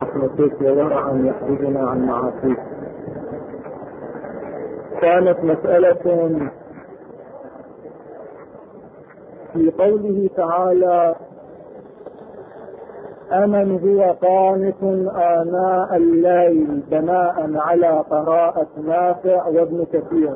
رحمتك وورعا يحفظنا عن معاصيك. كانت مسألة في قوله تعالى: أمن هو قانت آناء الليل، بناء على قراءة نافع وابن كثير.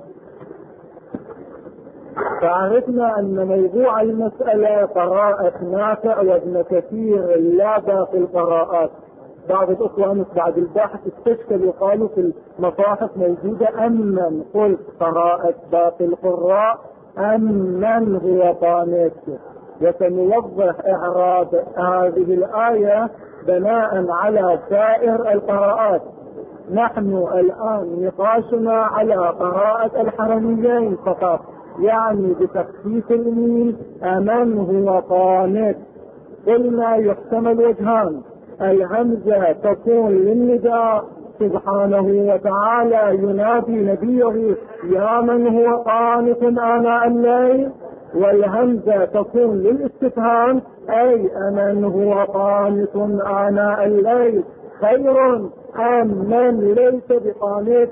فعرفنا أن موضوع المسألة قراءة نافع وابن كثير لا باقي القراءات. بعض الأخوة أمس بعد البحث استشكلوا وقالوا في المصاحف موجودة أمن، قلت قراءة باقي القراء أمن هو قانت، وسنوضح إعراب هذه الآية بناء على سائر القراءات. نحن الآن نقاشنا على قراءة الحرميين فقط، يعني بتخفيف الميم أمن هو قانت. قلنا يحتمل وجهان: الهمزة تكون للنداء سبحانه وتعالى ينادي نبيه يا من هو قانت آناء الليل، والهمزة تكون للاستفهام أي أمن هو قانت آناء الليل خير أم من ليس بقانت.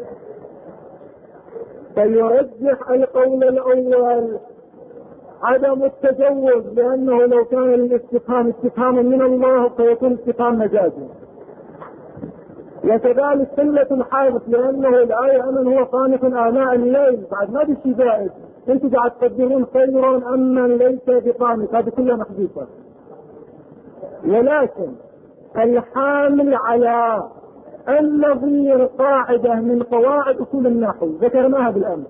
فيرجح القول الأول عدم التجوز، لأنه لو كان الاستفهام استفهاما من الله فيكون استفهام مجازي. وكذلك قلة الحادث، لأنه الآية أمن هو قانت آناء الليل بعد ما بشي زائد، انتم قاعد تقدرون خيرا أم من ليس بقانت، هذه كلها محذوفة. ولكن الحامل على النظير قاعدة من قواعد أصول النحو ذكرناها بالأمس،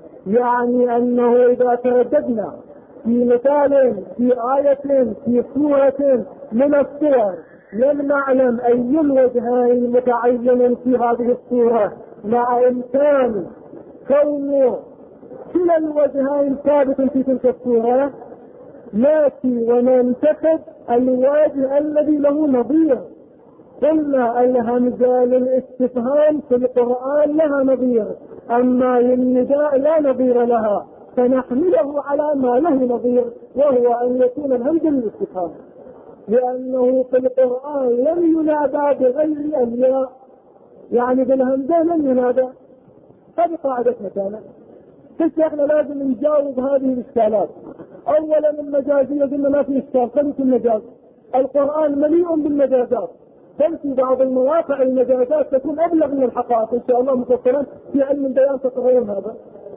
يعني أنه إذا ترددنا في مثال في آية في سورة من السور لم نعلم أي الوجهين متعين في هذه السورة، مع إمكان كون كلا الوجهين ثابت في تلك السورة، ناتي وننتخب الوجه الذي له نظير. قلنا الهمزة للاستفهام في القرآن لها نظير، أما للنداء لا نظير لها، فنحمله على ما له نظير، وهو أن يكون الهمزة للاستفهام، لأنه في القرآن لم ينادى بغير الياء، يعني بالهمزة لم ينادى. هذه قاعدتنا كانت. احنا لازم نجاوب هذه الاشكالات. اولا المجازية قلنا ما في اشكال، خلوا في المجاز. القرآن مليء بالمجازات، بل في بعض المواقع المجازات تكون ابلغ من الحقائق ان شاء الله مفصلا في علم البيان تقررون هذا.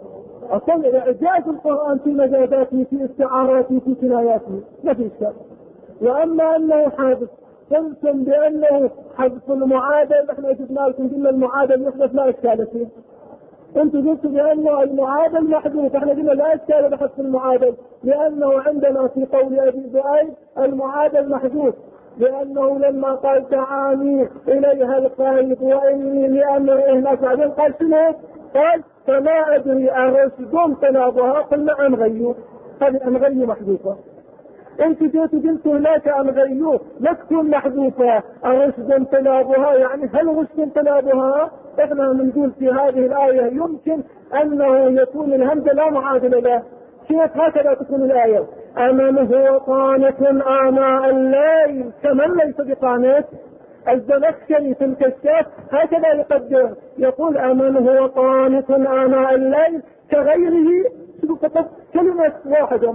اصلا اعجاز القرآن في مجازاته في استعاراته في كناياته ما في اشكال. واما انه حادث، قلتم بانه حذف المعادل، احنا جبنا لكم قلنا المعادل يحدث لا اشكال فيه. انتم قلتوا بانه المعادل محذوف، احنا قلنا لا اشكال بحذف المعادل، لانه عندنا في قول ابي زؤيد المعادل محذوف، لانه لما قال تعاني اليها القلب واني لامره نفعل، قال شنو؟ قال فما ادري ارشد طلابها، قلنا ام غيو، هذه ام غيو محذوفه. انتم جيتوا قلتوا هناك ام غيو لا تكون محذوفه، ارشد طلابها يعني هل رشد طلابها؟ احنا بنقول في هذه الآية يمكن أنه يكون الهمزة لا معادل له. كيف هكذا تكون الآية؟ أمن هو قانت آناء الليل كمن ليس بقانت. الزمخشري في الكشاف هكذا يقدر، يقول أمن هو قانت آناء الليل كغيره، فقط كلمة واحدة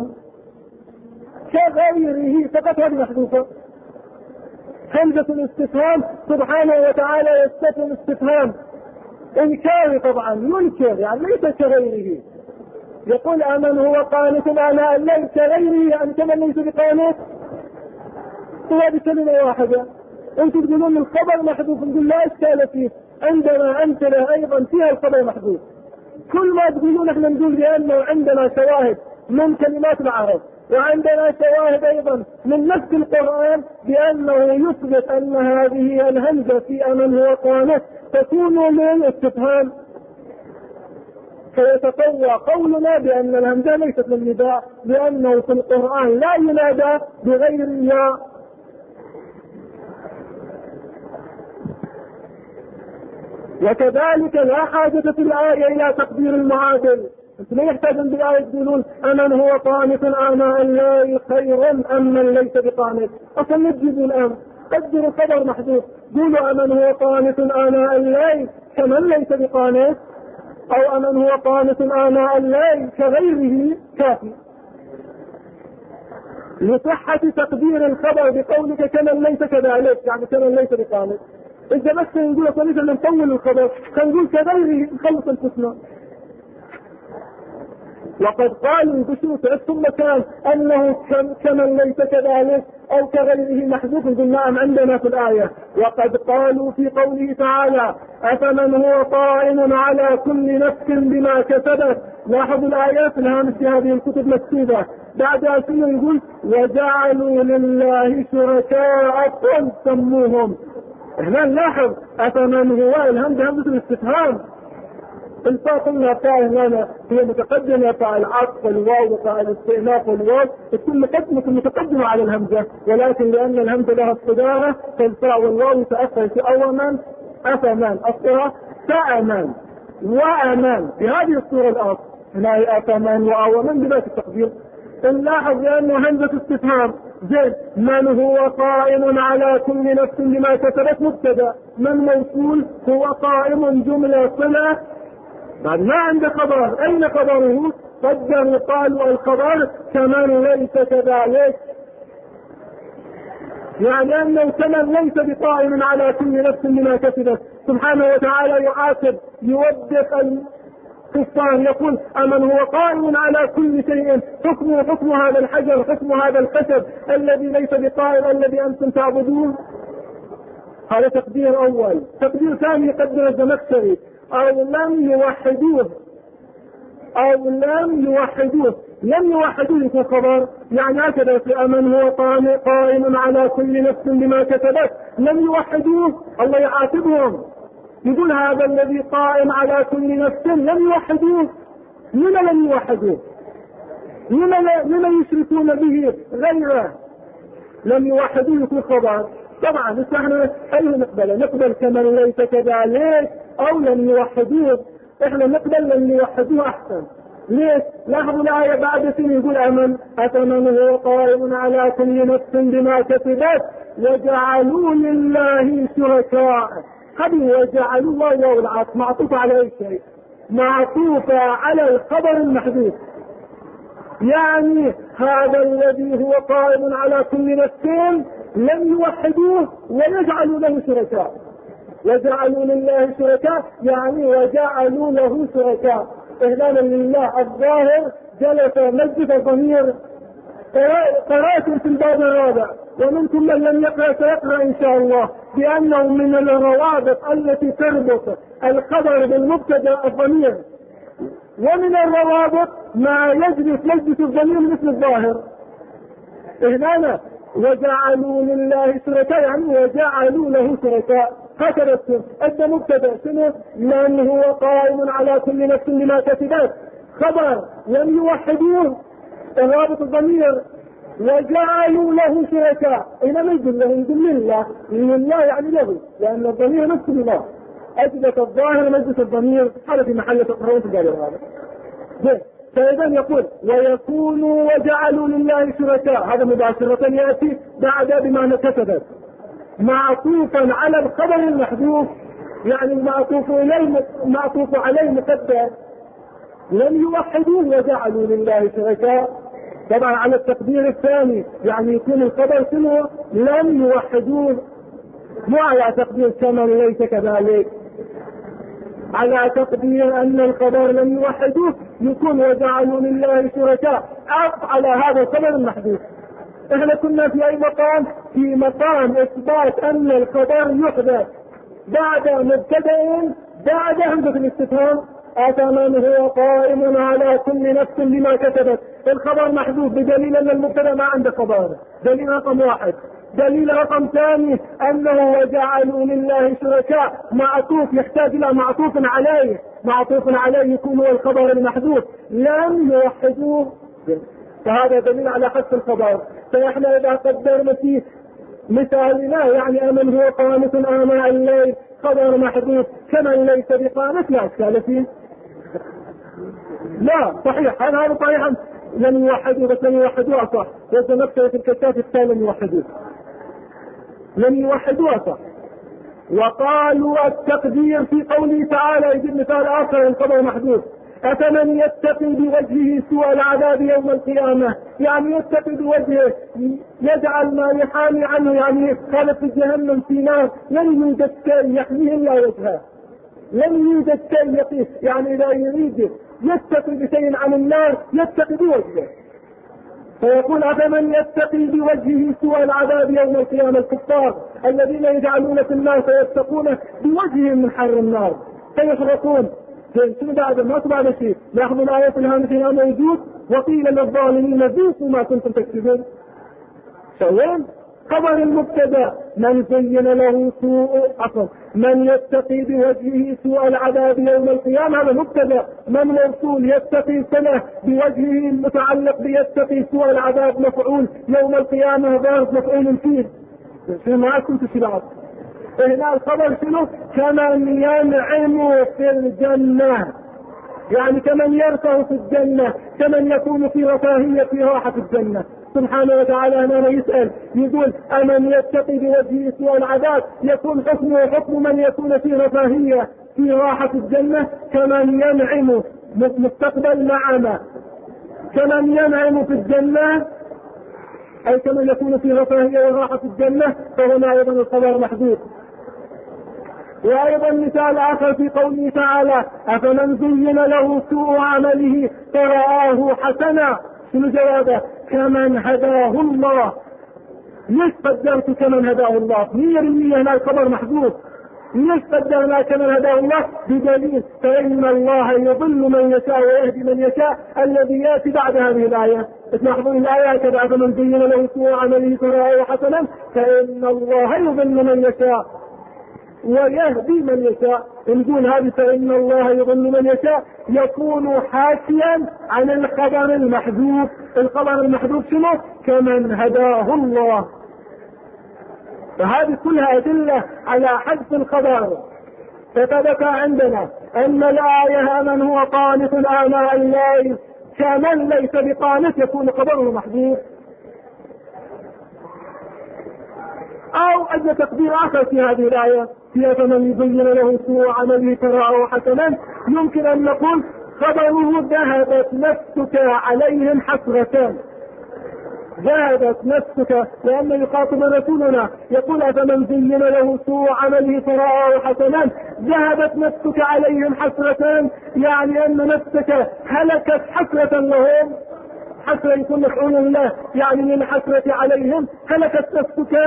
كغيره فقط، هذه محذوفة. همزة الاستفهام سبحانه وتعالى يستفهم استفهام إنكاري، طبعا ينكر يعني ليس كغيره. يقول أمن هو قانت آناء الليل كغيره يعني كمن ليس بقانت، هو بكلمة واحدة. انتم تقولون الخبر محذوف، نقول لا اشكال فيه، عندنا أمثلة أيضا فيها الخبر محذوف. كل ما تقولون احنا نقول بأنه عندنا شواهد من كلمات العرب، وعندنا شواهد ايضا من نفس القرآن بانه يثبت ان هذه الهمزة في امن هو قانت تكون للاستفهام، فيتقوى قولنا بان الهمزة ليست للنداء، لانه في القرآن لا ينادى بغير الياء. وكذلك لا حاجة في الآية الى تقدير المعادل. لا يحتاجون بالآية يقولون أمن هو قانت آناء الليل خير أم من ليس بقانت. أصلا نجد الآن قدروا خبر محذوف، قولوا أمن هو قانت آناء الليل كمن ليس بقانت، أو أمن هو قانت آناء الليل كغيره كافي. لصحة تقدير الخبر بقولك كمن ليس كذلك، يعني كمن ليس بقانت. إذا بس نقول طريقة نطول الخبر نقول كغيره نخلص الفتنة. وقد قالوا بشروط ثم كان أنه كمن ليس كذلك أو كغيره محذوف، نعم عندنا في الآية. وقد قالوا في قوله تعالى أفمن هو قائم على كل نفس بما كسبت. لاحظوا الآيات الهامش في هذه الكتب مكتوبة بعدها ثم يقول وجعلوا لله شركاء قل سموهم. هنا نلاحظ أفمن هو الهمزة همزة الاستفهام، الفاء قلنا فاء هنا هي متقدمة، فاء العطف والواو وفاء الاستئناف والواو تكون متقدمة على الهمزة، ولكن لأن الهمزة لها الصدارة فالفاء والواو يتأخر في أومن أفمن أصلها فأمن وأمن بهذه الصورة الأصل هنا هي أفمن وأومن بذات التقدير. نلاحظ لأنه همزة استفهام زين من هو قائم على كل نفس بما كسبت مبتدأ، من موصول هو قائم جملة صلة بعد ما عنده خبر. أين خبره؟ قدروا قالوا الخبر كمن ليس كذلك، يعني أنه كمن ليس بقائم على كل نفس بما كسبت. سبحانه وتعالى يعاتب يوبخ الكفار يقول أمن هو قائم على كل شيء حكم هذا الحجر حكم هذا الخشب الذي ليس بقائم الذي أنتم تعبدون. هذا تقدير أول. تقدير ثاني يقدر الزمخشري أو لم يوحدوه لم يوحدوه في الخبر، يعني هكذا في أمن هو قائم على كل نفس بما كسبت لم يوحدوه. الله يعاتبهم يقول هذا الذي قائم على كل نفس لم يوحدوه. لما لم يوحدوه؟ لما يشركون به غيره؟ لم يوحدوه في الخبر. طبعا احنا ايه نقبل كمن ليس كذلك او لم يوحدوه. احنا نقبل لم يوحدوه احسن. ليش؟ لاحظوا الآية بعد سنة يقول أفمن هو قائم على كل نفس بما كسبت وجعلوا لله شركاء. هذه وجعلوا الله والعطف معطوفة على أي شيء؟ معطوفة على الخبر المحذوف. يعني هذا الذي هو قائم على كل نفس لم يوحدوه ويجعلوا له شركاء. وجعلوا لله شركاء يعني وجعلوا له شركاء. إهلالا لله الظاهر جلس مجلس الضمير. قرأتم في الباب الرابع ومنكم من لم يقرأ سيقرأ إن شاء الله بأنه من الروابط التي تربط الخبر بالمبتدأ الضمير، ومن الروابط ما يجلس مجلس الضمير مثل الظاهر. إهلالا وجعلوا لله شركاء يعني وجعلوا له شركاء. هكذا السر أنت مبتدأ سنة من هو قائم على كل نفس بما كسبت خبر لم يوحدوه رابط الضمير وجعلوا له شركاء. إنما يقول له يقول لله يعني له لأن الضمير نفسه لله. أثبت الظاهر مجلس الضمير هذا في محل تقرؤون في الجانب هذا. فإذا يقول ويكونوا وجعلوا لله شركاء هذا مباشرة يأتي بعد بما كسبت معطوفا على الخبر المحذوف، يعني المعطوف عليه مقدر لم يوحدوه وجعلوا لله شركاء. طبعا على التقدير الثاني يعني يكون الخبر شنو؟ لم يوحدوه، مو على تقدير كمن ليس كذلك. على تقدير أن الخبر لم يوحدوه يكون وجعلوا لله شركاء على هذا الخبر المحذوف. احنا كنا في اي مقام؟ في مقام اثبات ان الخبر يحدث بعد مبتدأ بعد همزة الاستفهام. أفمن هو قائم على كل نفس بما كسبت. الخبر محذوف بدليل ان المبتدأ ما عنده خبر. دليل رقم واحد. دليل رقم ثاني انه وجعلوا لله شركاء معطوف يحتاج الى معطوف عليه. معطوف عليه يكون هو الخبر المحذوف لم يوحدوه، فهذا دليل على حذف الخبر. فإحنا إذا قدرنا في مثالنا يعني أمن هو قانت آناء الليل خبر محذوف كمن ليس بقانت لا إشكال فيه. لا صحيح هذا صحيح لم يوحدوه بس لم يوحدوه صح. وإذا نفسه في الكتاب الثاني لم يوحدوه. لم يوحدوها صح. وقالوا التقدير في قوله تعالى يجب مثال آخر الخبر محدود: أفمن يتقي بوجهه سوء العذاب يوم القيامة، يعني يتقي بوجهه يجعل ما يحامي عنه، يعني قال في جهنم في نار لن يوجد شيء يحميه إلا وجهه، لن يوجد شيء يقيه، يعني إذا يريد يتقي بشيء عن النار يتقي بوجهه. فيقول أفمن يتقي بوجهه سوء العذاب يوم القيامة، الكفار الذين يجعلون في النار فيتقون بوجههم من حر النار فيحرقون. شنو بعد ما بعد شيء ياخذ الآية الهامشة موجود: وقيل للظالمين ذوقوا ما كنتم تكسبون. وين خبر المبتدا؟ من زين له سوء من يتقي بوجهه سوء العذاب يوم القيامة، هذا مبتدا. من موصول يتقي سنة بوجهه المتعلق بيتقي سوء العذاب مفعول يوم القيامة ظاهر مفعول فيه. ما كنت شبعت. هنا الخبر شنو؟ كمن ينعم في الجنة، يعني كمن يرفع في الجنة، كمن يكون في رفاهية في راحة الجنة. سبحانه وتعالى هنا يسأل يقول: أمن يتقي بوجهه سوء العذاب، يكون حكمه حكم من يكون في رفاهية في راحة الجنة. كمن ينعم مستقبل نعمة، كمن ينعم في الجنة أي كمن يكون في رفاهية وراحة الجنة، فهنا أيضا الخبر محدود. وأيضا مثال آخر في قوله تعالى: أفمن زين له سوء عمله فرآه حسنا، شنو جوابه؟ كمن هداه الله. ليش قدرت كمن هداه الله؟ 100% هنا الخبر محدود. ليش قدرنا كمن هداه الله؟ بدليل: فإن الله يضل من يشاء ويهدي من يشاء، الذي يأتي بعد هذه الآية. تلاحظون الآية كذا: أفمن زين له سوء عمله فرآه حسنا فإن الله يضل من يشاء ويهدي من يشاء. نقول هذه فإن الله يضل من يشاء يكون حاشيا عن الخبر المحذوف. الخبر المحذوف شنو؟ كمن هداه الله. فهذه كلها أدلة على حذف الخبر. فثبت عندنا أن الآية: من هو قانت آناء الليل كمن ليس بقانت، يكون خبره محذوف. أو أي تقدير آخر في هذه الآية: في فمن يزين له سوء عمله فرآه حسنا، يمكن أن نقول خبره: ذهبت نفسك عليهم حسرة. ذهبت نفسك، لأنه يخاطب رسولنا يقول: أفمن زين له سوء عمله فرآه حسنا، ذهبت نفسك عليهم حسرة، يعني أن نفسك هلكت حسرة لهم. حسرة يكون مفعول له، يعني من حسرة عليهم هلكت نفسك.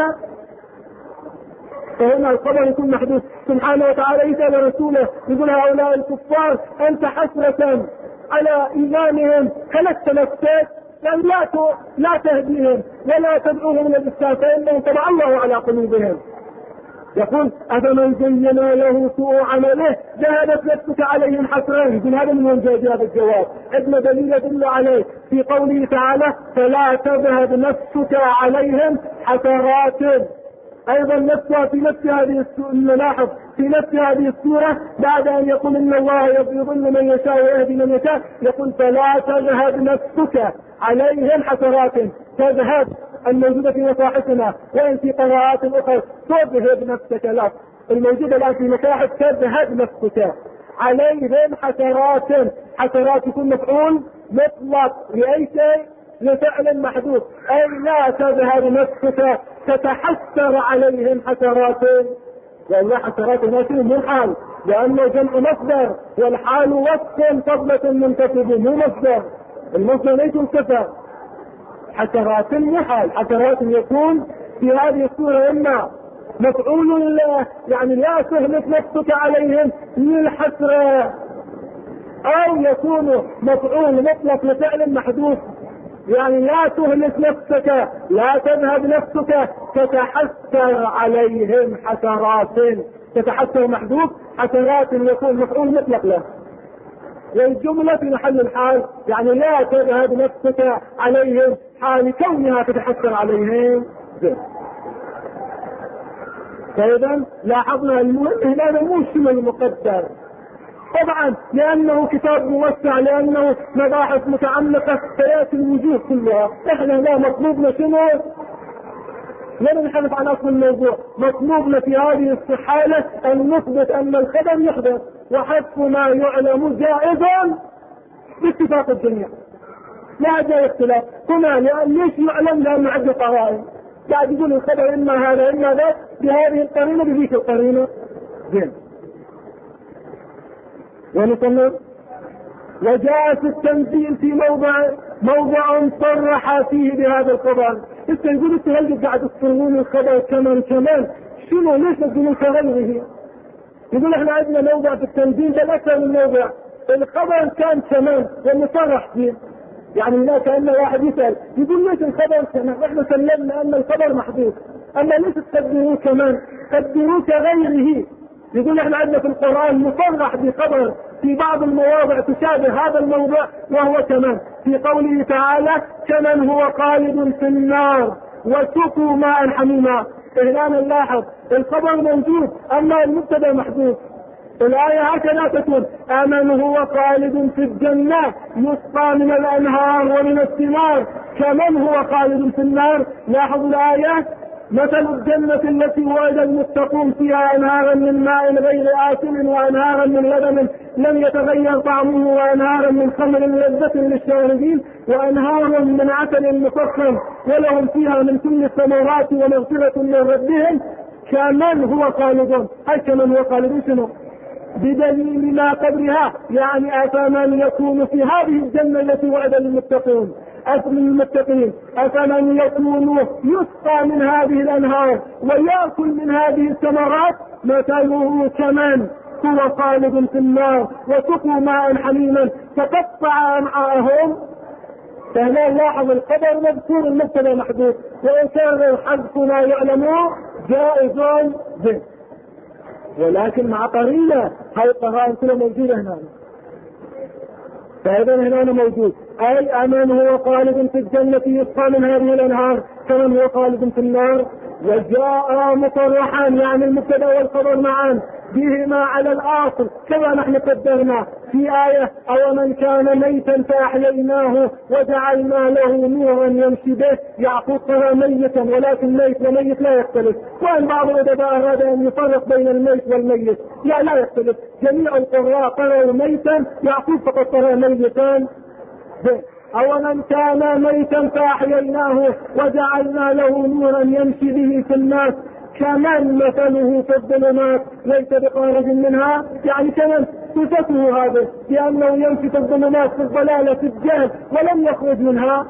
فهنا الخبر يكون محدود. سبحانه وتعالى يسأل رسوله يقول: هؤلاء الكفار أنت حسرة على إيمانهم هلكت نفسك، يعني لا تهديهم ولا تدعوهم الى الاسلام فانهم طبع الله على قلوبهم. يقول: أفمن زين له سوء عمله ذهبت نفسك عليهم حسرات. يقول: هذا من وين جاء هذا الجواب؟ عندنا دليل يدل عليه في قوله تعالى: فلا تذهب نفسك عليهم حسرات. أيضا نفسها في نفس هذه نلاحظ في نفس هذه السورة بعد أن يقول: إن الله يضل من يشاء ويهدي من يشاء، يقول: فلا تذهب نفسك عليهم حسرات. تذهب الموجودة في مصاحفنا، وإن في قراءات أخرى تذهب نفسك. لا، الموجودة الآن في مصاحف تذهب نفسك عليهم حسرات. حسرات يكون مفعول مطلق لأي شيء لفعل محدود، أي لا تذهب نفسك تتحسر عليهم حسرات. لأن حسرات نفسه مو حال، لأنه جمع مصدر، والحال وصف فضلة منتسب مو مصدر. المصدر ليس الصفة. حسرات مو حال، حسرات يكون في هذه الصورة إما مفعول له، يعني لا تهلك نفسك عليهم للحسرة، أو يكون مفعول مطلق لفعل محدود، يعني لا تهلك نفسك، لا تذهب نفسك تتحسر عليهم حسرات. تتحسر محدود، حسرات يكون مفعول مطلق له، والجملة في محل الحال، يعني لا تذهب نفسك عليهم حال كونها تتحسر عليهم. فإذا لاحظنا هذا مو شمل مقدر طبعا، لأنه كتاب موسع، لأنه مباحث متعمقة، فيأتي الوجوه كلها. احنا لا مطلوبنا شنو؟ لن نحدث عن اصل الموضوع. مطلوبنا في هذه الحالة ان نثبت ان الخبر يحدث، وحذف ما يعلم جائز باتفاق الجميع، لا جاء اختلاف هنا. ليش يعلم؟ لانه عدة قرائن، قاعد يقول الخبر اما هذا اما ذاك بهذه القرينة بذيك القرينة. زين، ونصنف. وجاء في التنزيل في موضع صرح فيه بهذا الخبر. انت يقول انت هل قاعد تصرون الخبر كمان شنو؟ ليش تقولون كغيره؟ يقول احنا عندنا موضع في التنزيل بل اكثر من موضع الخبر كان كمان ومصرح فيه. يعني لا كأن واحد يسأل يقول ليش الخبر كمان؟ احنا سلمنا ان الخبر محدود، اما ليش تقدروه كمان؟ قدروه كغيره. يقول احنا عندنا في القرآن مصرح بخبر في بعض المواضع تشابه هذا الموضع، وهو كمان في قوله تعالى كمن هو خالد في النار وسقوا ماء حميما. هنا نلاحظ الخبر موجود اما المبتدا محدود. الآية هكذا تكون أمن هو خالد في الجنة يسقى من الأنهار ومن الثمار كمن هو خالد في النار. لاحظوا الآية، مثل الجنة التي وعد المتقون فيها أنهارا من ماء غير آسن وأنهارا من لبن لم يتغير طعمه وأنهارا من خمر لذة للشاربين وأنهار من عسل مصفى ولهم فيها من كل الثمرات ومغفرة من ربهم كمن هو خالد. أي كمن هو خالد شنو؟ بدليل ما قبلها، يعني أفمن يكون في هذه الجنة التي وعد المتقين أفمن يكون يسقى من هذه الأنهار ويأكل من هذه الثمرات مثله كمن هو خالد في النار وسقوا ماء حميما فقطع أمعاءهم. فهنا لاحظ الخبر مذكور المبتدا محدود، وإن كان حذف ما يعلمه جائز به، ولكن مع قرينة. هاي القرائن كلها موجودة هنا. فإذا هنا موجود أي أمن هو خالد في الجنة يسقى من هذه الأنهار كمن هو خالد في النار. وجاء مصرحا يعني المبتدا والخبر معا بهما على الأصل كما نحن قدرنا في آية أو من كان ميتا فأحييناه وجعلنا له نورا يمشي به. يعقوب قرأ ميتا ولكن ميت وميت لا يختلف، وأن بعض الأدباء أراد أن يفرق بين الميت والميت، لا يختلف، جميع القراء قرأوا ميتا، يعقوب فقط قرأ ميتا. أو من كان ميتا فأحييناه وجعلنا له نورا يمشي به في الناس كمن مثله في الظلمات ليس بخارج منها. يعني كمن صفته هذا بأنه يمشي في الظلمات في الضلالة في الجهل ولم يخرج منها.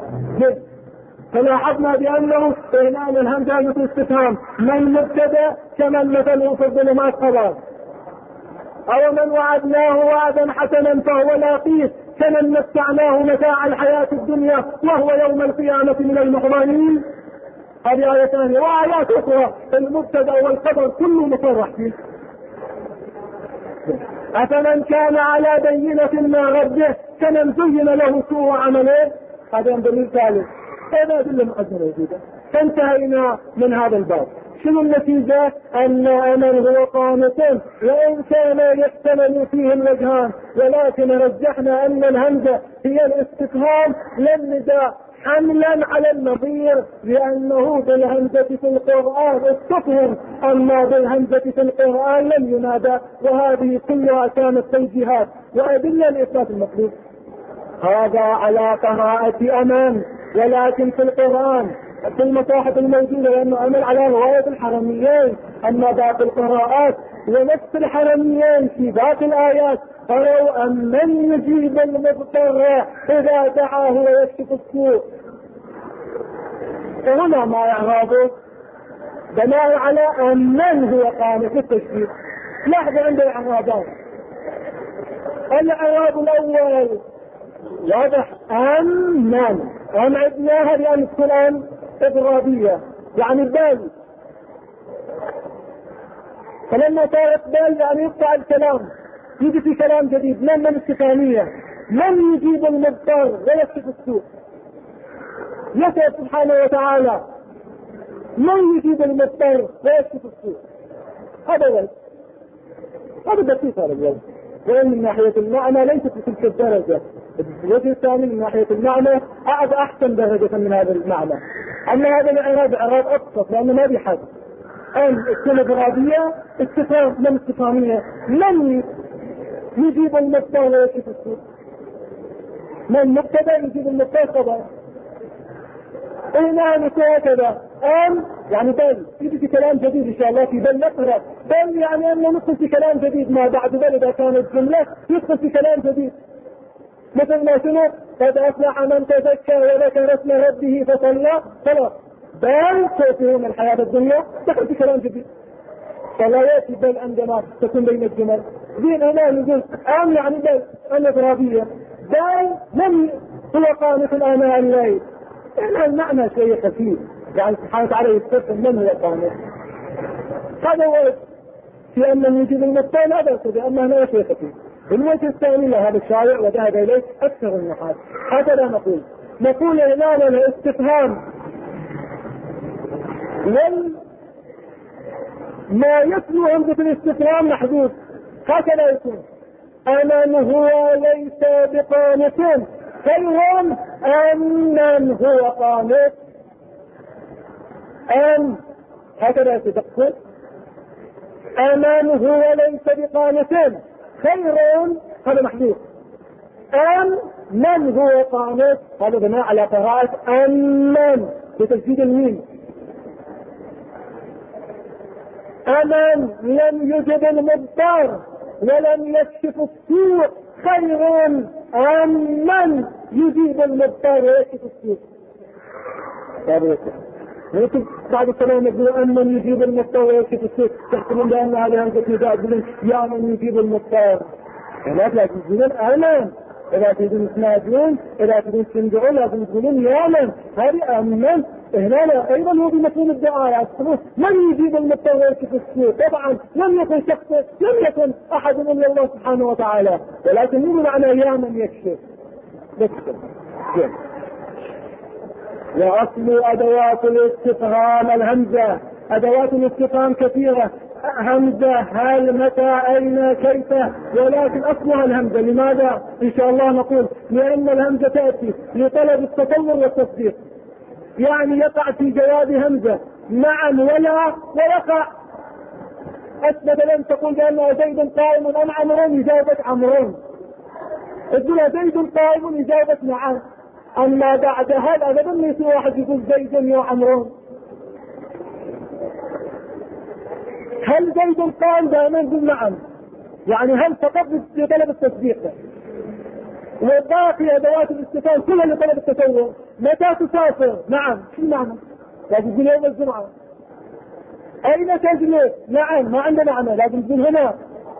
فلاحظنا بأنه إعلان الهمزة الاستفهام من مبتدا كمن مثله في الظلمات خلاص. أو من وعدناه وعدا حسنا فهو لاقيه كمن متعناه متاع الحياة الدنيا وهو يوم القيامة من المحضرين. هذه آية ثانية. وآيات أخرى المبتدا والخبر كله مصرح فيه. أفمن كان على بينة من ربه كمن زين له سوء عمله. هذا دليل ثالث. هذا أدلة موجودة. فانتهينا من هذا الباب. شنو النتيجة؟ أن أمن هو قانت وإن كان يحتمل فيه الوجهان، ولكن رجحنا أن الهمزة هي الاستفهام للنداء حملا على النظير، لأنه بالهمزة في القرآن استفهم أما بالهمزة في القرآن لم ينادى. وهذه كلها كانت توجيهات وأدلة لإثبات المطلوب. هذا على قراءة أمان، ولكن في القرآن في المصاحف الموجودة لأنه أمل على رواية الحرميين. أما باقي القراءات ونفس الحرميين في باقي الآيات قالوا أمن يجيب المضطر إذا دعاه ويكشف السوء. هنا ما إعرابه بناء على أمن هو قام في التشبيه. لحظة عند الإعرابات. الإعراب الأول واضح أمن، ومعدناها لأن تكون إضرابية يعني بال، فلما صارت بال يعني يقطع الكلام يجي في كلام جديد. من استفهامية من يجيب المضطر ويكشف السوء. يسأل سبحانه وتعالى من يجيب المضطر ويكشف السوء. هذا دقيق هذا الوجه، وإن من ناحية المعنى ليست بتلك الدرجة. الوجه الثاني من ناحية المعنى أحسن درجة من هذا المعنى. أما هذا الإعراب إعراب أبسط لأنه ما بيحد. التلغرافية استفهام من استفهامية، من يجيب المبتدأ ويكشف السوق؟ من مبتدأ يجيب المبتدأ خبر. هنا هكذا يعني بل يجي في كلام جديد ان شاء الله في بل نقرأ بل يعني انه ندخل في كلام جديد ما بعد بل اذا كانت جملة يدخل في كلام جديد. مثل ما شنو قد افلح من تزكى وذكر اسم ربه فصلى خلاص بل تؤثرون الحياة الدنيا دخل في كلام جديد. فلا ياتي بل عندما تكون بين الجمل دين هنا نقول يعني بل الإضرابية بل من هو قانت آناء الليل. يعني المعنى شيء خفيف يعني سبحانه وتعالى يستفهم من هو قانت. هذا هو في أن يجيب المبتدأ هذا كذا أما هنا شيء خفيف. الوجه الثاني لهذا الشارع وذهب إليه أكثر النحاة هكذا نقول هنا الاستفهام ما يتلو همزة الاستفهام محدود هكذا يكون أمن هو ليس بقانت خير أم من هو قانت. أم هكذا يتدخل أمن هو ليس بقانت خير هذا محدود. أم من هو قانت هذا بناء على قراءة أمن بتجديد الميم. أمن لم يجب المضطر ولم يكشف السوء خير أم من يجيب المضطر ويكشف السوء. ممكن بعد الكلام يقول أم من يجيب المضطر ويكشف السوء تحكمون بأن هذه همزة نداء يقولون يا من يجيب المضطر. لكن يقولون أمن إذا تريدون تنادون إذا تريدون تندعون لازم تقولون يا من. هذه أمن هنا أيضا هو بمفهوم الدعاء من يجيب المضطر ويكشف السوء. طبعا لم يكن شخص لم يكن أحد إلا الله سبحانه وتعالى ولكن مو معنى يا من يكشف بس. وأصل أدوات الاستفهام الهمزة. أدوات الاستفهام كثيرة همزة هل متى أين كيف ولكن أصلها الهمزة. لماذا؟ إن شاء الله نقول لأن الهمزة تأتي لطلب التطور والتصديق يعني يقع في جواب همزة نعم ولا ويقع أثبت لن تقول بأن زيد قائم أم عمرو يجاوبك عمرو تقول زيد قائم يجاوبك نعم. أما بعد هذا أبدا ليس واحد يقول زيد يا عمرو. هل زيد قائم دائما يقول نعم يعني هل فقط لطلب التصديق وباقي أدوات الاستفهام كلها لطلب التطور. متى تسافر؟ نعم شو معنى؟ لازم تقول يوم الجمعة. أين تجلس؟ نعم ما عندنا معنى لازم تقول هنا.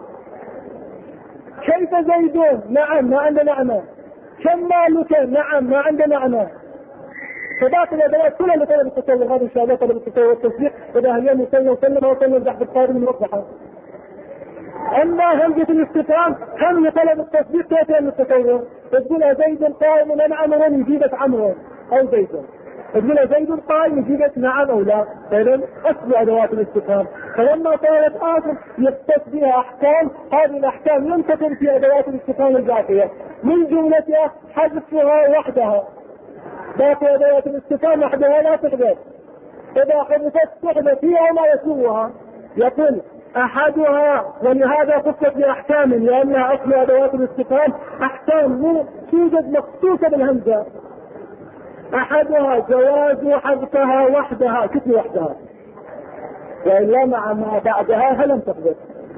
كيف زيدون؟ نعم ما عندنا معنى. كم مالك؟ نعم ما عندنا معنى. فباقي الأدوات كلها لطلب التطور. هذا إن شاء الله طلب التطور والتصديق إذا هي مسلمة وصلنا البحث القادم الموضحة. أما همزة الاستفهام هم لطلب التصديق تأتي من التطور. تقول زيد قائم أم عمرو يجيبك عمرو أو زيد. تقول زيد قائم يجيبك نعم أو لا. إذن أصل أدوات الاستفهام. فلما طالت آخر يختص بها أحكام هذه الأحكام لم تكن في أدوات الاستفهام الباقية من جملتها حذفها وحدها. باقي أدوات الاستفهام وحدها لا تحدث. إذا حدثت تحدث فيها ما يسوها. يقول أحدها ولهذا خصت بأحكام لأنها أصل أدوات الاستفهام أحكام توجد مخصوصة بالهمزة. أحدها جواز حذفها وحدها كتل وحدها وإلا مع ما بعدها فلم تحدث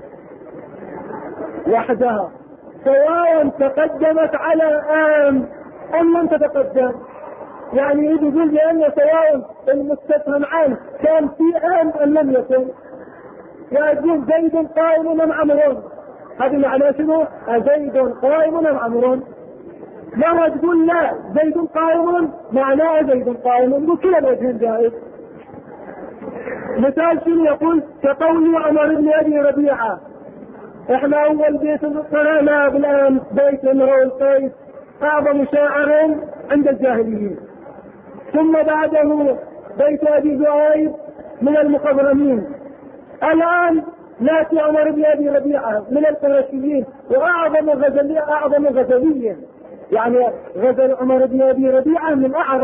وحدها سواء تقدمت على أم لم تتقدم. يعني يقول لأن سواء المستفهم عنه كان في أم لم يكن. يقول زيد قائم أم عمرو هذه معناه شنو؟ زيد قائم أم عمرو. لا تقول لا زيد قائم معناه زيد قائم يقول كلا الوجهين جائز. مثال شنو يقول كقول عمر بن أبي ربيعة احنا أول بيت قرانا بالأمس بيت امرؤ القيس أعظم شاعر عند الجاهليين ثم بعده بيت أبي زعيب من المخضرمين. الآن ناتي عمر بن أبي ربيعة من القرشيين وأعظم غزلية يعني غزل عمر بن أبي ربيعة من أعرف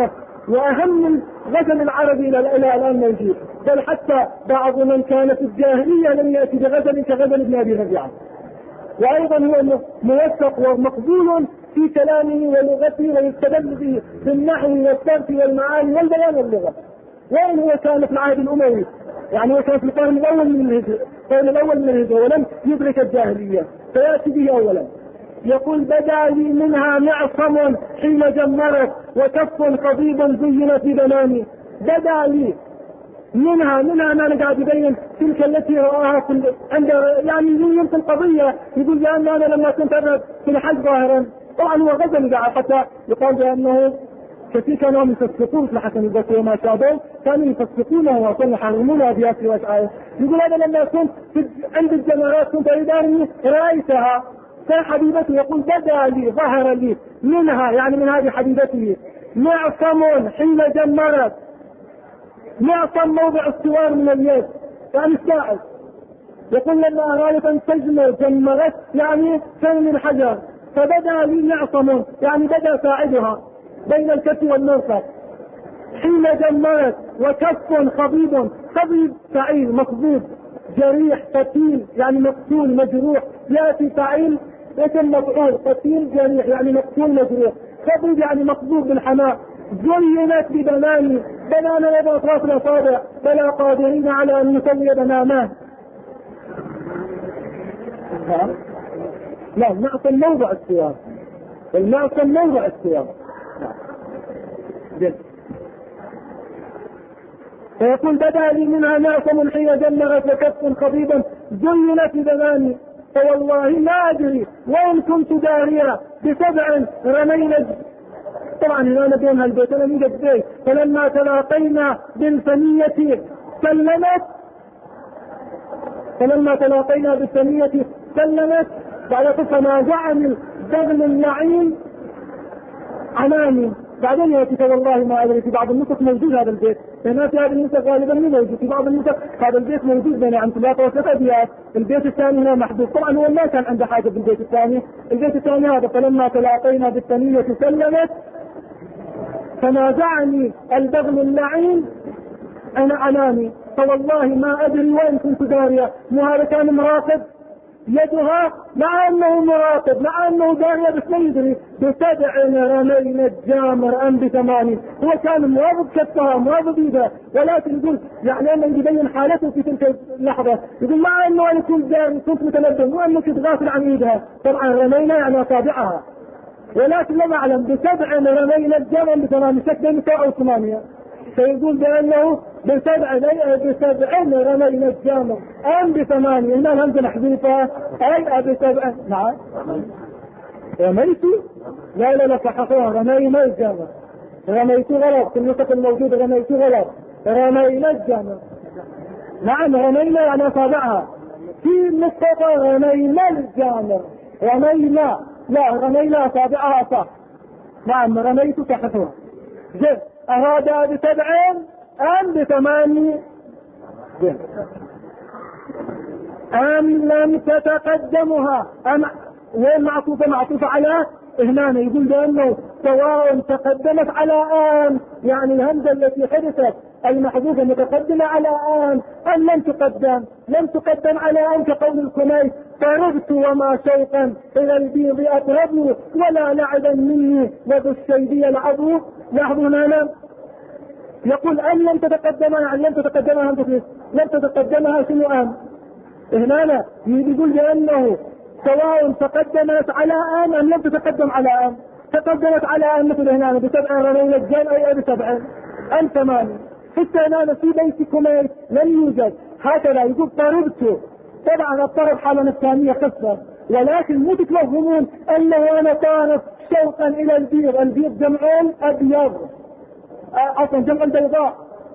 وأهم من غزل العربي إلى الآن موجود، بل حتى بعض من كان في الجاهلية لم يأتي بغزل كغزل ابن أبي ربيعة. وأيضا هو موثق ومقبول في كلامه ولغته، ويستدل به في النحو والصرف والمعاني والبيان واللغة. وإن هو كان في العهد الأموي، يعني هو كان في القرن الأول من الهجرة ولم يدرك الجاهلية، فيأتي به أولا. يقول بدا لي منها معصم حين جمرت وكف قضيب زين في بناني. بدا لي منها ما قاعد يبين تلك التي رآها عند يعني يمكن القضية. يقول لأن أنا لما كنت أذهب في الحج ظاهرا، طبعا هو غزل قاعد حتى يقال بأنه كثير كانوا يفسقون في الحسن البصري وما شابه، كانوا يفسقونه وكانوا يحرمون أبيات وأشعار. يقول أنا لما كنت عند الجمرات كنت أريداني رأيتها فحبيبته. يقول بدا لي ظهر لي منها يعني من هذه حبيبته معصم حين جمرت. معصم موضع السوار من اليد يعني الساعد. يقول لما أرادت أن تجمر جمرت يعني كان من حجر، فبدا لي معصم يعني بدا ساعدها بين الكف والمنصب حين جمرت وكف خضيب. خضيب فعيل مخضوب، جريح قتيل يعني مقتول مجروح. يأتي فعيل اسم مفعول، قتيل جريح يعني مقتول مجروح. خضيب يعني مخضوب بالحماء. زينت ببناني، بنانا يد أطراف الأصابع، فلا قادرين على أن نسوي بناناه. لا المعصم موضع السياق، المعصم موضع السياق. فيقول بدا لي منها معصم حين جمرت وكف خضيبا زينت ببناني، فوالله ما أدري وإن كنت داريا بسبع رمينا. طبعا هنا بين هالبيت أنا من قبل. فلما تلاقينا بالثنية سلمت بعد فما جعل دغل اللعين عناني. بعدين يأتي والله ما أدري في بعض النسخ موجود هذا البيت، هنا في هذه النسخ غالبا مو موجود، في بعض النسخ هذا البيت موجود بين عن 3 و 4 أبيات. البيت الثاني هنا محدود. طبعا هو ما كان عنده حاجة بالبيت الثاني. البيت الثاني هذا فلما تلاقينا بالثنية سلمت فنازعني البغل اللعين أنا عناني، فوالله ما أدري وإن كنت داريا. وهذا كان مراقب يدها مع أنه مراقب مع أنه داريا بس ما يدري. ب7 رمينا الجامر أم ب8. هو كان مواظب كفها مواظب يده، ولكن يقول يعني أنه يبين حالته في تلك اللحظة. يقول مع أنه أنا كنت داري كنت متنبه وأنه كنت غافل عن يدها. طبعا رمينا يعني أصابعها، ولكن لم أعلم ب7 رمينا الجامر ب8 شكل 9 أو 8. فيقول بأنه ب7 رمينا الجامر أم ب8. هنا الهمزة محذوفة أي ب7. نعم رميت لا صححوها رمينا الجامر. رميت غلط في النسخ الموجود، رميت غلط رمينا الجامر. نعم رمينا يعني أصابعها. في النسخة رمينا الجامر رمينا، لا رمينا أصابعها صح. نعم رميت صححوها. جد أراد ب7 أم ب8 أم لم تتقدمها أم وين معطوفة على هنا. يقول بأنه سواء تقدمت على آن يعني الهمزة التي حدثت المحذوفة متقدمة على آن أم لم تقدم على آن كقول الكميس فرغت وما شوقا إلى البيض أطرب ولا لعبا مني وذو الشيب يلعب. لاحظوا هنا يقول أن لم تتقدمها يعني لم تتقدمها شنو آن. هنا يقول بأنه سواء تقدمت على آن أم لم تتقدم على آن. تقدمت على آن مثل هنا ب7 رمينا الجان أي ب7 أم 8. حتى هنا في بيتكم لم يوجد هكذا. يقول طربت. طبعا الطرب حالة الثانية خفة، ولكن مو تتوهمون أنه أنا طارب شوقا إلى البيض. البيض جمعون أبيض أصلا جمع البيضاء.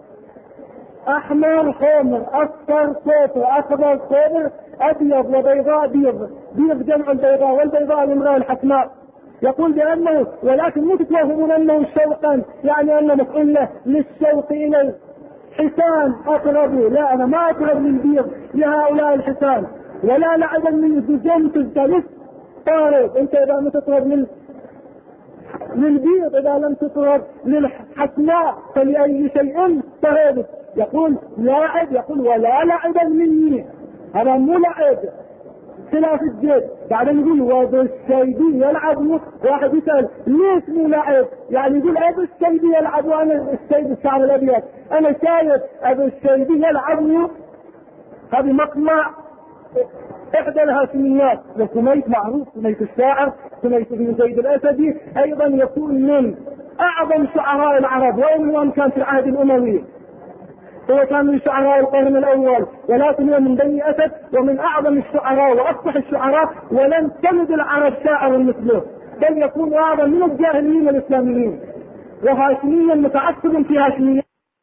أحمر حمر أصفر صفر أخضر صفر أبيض وبيضاء بيض. بيض جمع البيضاء والبيضاء المرأة الحسناء. يقول بأنه ولكن مو تتوهمون أنه شوقا يعني أنه مفعول له للشوق إلى الحسان أقرب. لا أنا ما أقرب للبيض لهؤلاء الحسان ولا لعبا من زجنت الثالث طارب. أنت إذا ما تقرب من للبيض إذا لم تطهر للحسناء فلأي شيء طهرت. يقول لاعب، يقول ولا لعبا مني، هذا مو لعب خلاف الجد. بعدين يقول وبالشيبي يلعب. واحد يسأل ليش مو لعب؟ يعني يقول ابو الشيبي يلعب وانا الشيب الشعر الابيض، انا شايف ابو الشيبي يلعب. هذه مقمع احدى الهاشميات، وكميت معروف، كميت الشاعر، كميت بن زيد الاسدي ايضا يكون من اعظم شعراء العرب، وان كان في العهد الاموي، هو كان من شعراء القرن الاول، ولكن هو من بني اسد ومن اعظم الشعراء وافصح الشعراء، ولن تلد العرب شاعر مثله، بل يكون اعظم من الجاهليين الاسلاميين، وهاشميا متعصب في هاشمية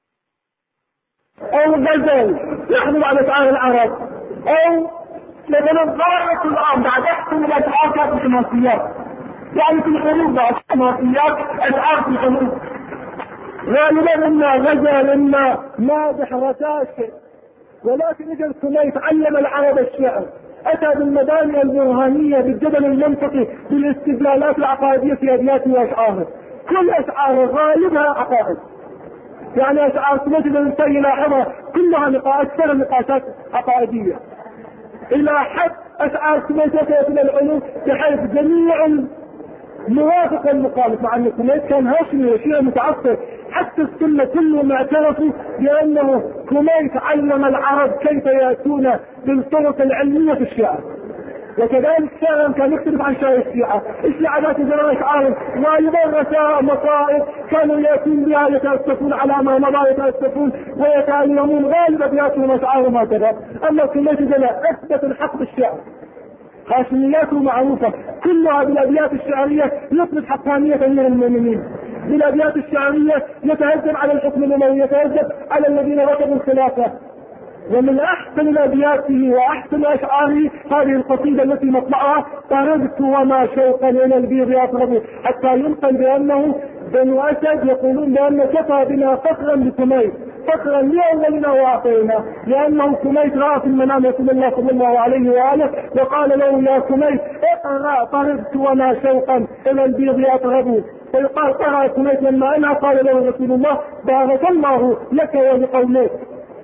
او غزل يحمل على شعار العرب، او مثلا ضربة الارض بعد يحكم الى اشعار كانت الحماسيات، يعني في الحروب الحماسيات اشعار في الحروب غالبا اما غزل اما مادح رشاش. ولكن اجل كميت علم العرب الشعر، اتى بالمباني البرهانيه بالجدل المنطقي بالاستدلالات العقائديه في ابياته واشعاره، كل اشعاره غالبها عقائد، يعني اشعار كميت الانسان يلاحظها كلها اكثر نقاشات عقائديه، الى حد اشعار كميت الى العلوم بحيث جميع موافق المخالف، مع ان كميت كان هاشمي وشيعي متعصب، حتى السنه كلهم اعترفوا بانه كميت علم العرب كيف ياتون بالطرق العلميه في الشعر. وكذلك شاعر كان يختلف عن شاعر الشيعه، الشيعه ذات زمان اشعار غالبا رسائل مصائب كانوا ياتون بها يتاسفون على ما مضى، يتاسفون ويتالمون، غالبا بياتون اشعارهم هكذا. اما كميت لا، اثبت الحق بالشعر، هاشمياته معروفة كلها بالابيات الشعرية يثبت حقانية امير المؤمنين، بالابيات الشعرية يتهجم على الحكم الاموي، يتهجم على الذين ركبوا الخلافة. ومن احسن ابياته واحسن اشعاره هذه القصيدة التي مطلعها طردت وما شوقا الى البيض اطلبه، حتى ينقل بانه بنو اسد يقولون بان كفى بنا فخرا بكميت، فخرا لاولنا واعطينا، لانه كميت راى في المنام رسول الله صلى الله عليه واله وقال له يا كميت اقرا طردت وما شوقا الى البيض اطلبه، فيقال قرا كميت لما انا قال له رسول الله بارك الله لك ولقومك.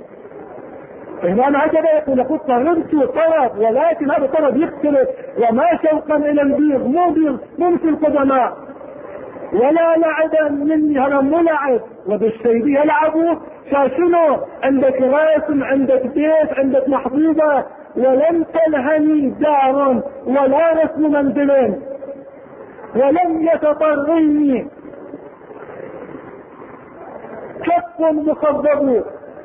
هنا هكذا يقول لك طردت طرد، ولكن هذا طرد يختلف، وما شوقا الى البيض مو بيض ممكن قدماء، ولا لعبا مني، هذا مو لعب. وبالشيبي يلعبوا شاشنو، عندك راسم، عندك بيت، عندك محبوبة، ولم تلهني دار ولا رسم منزل ولم يتطرني كف مخضب.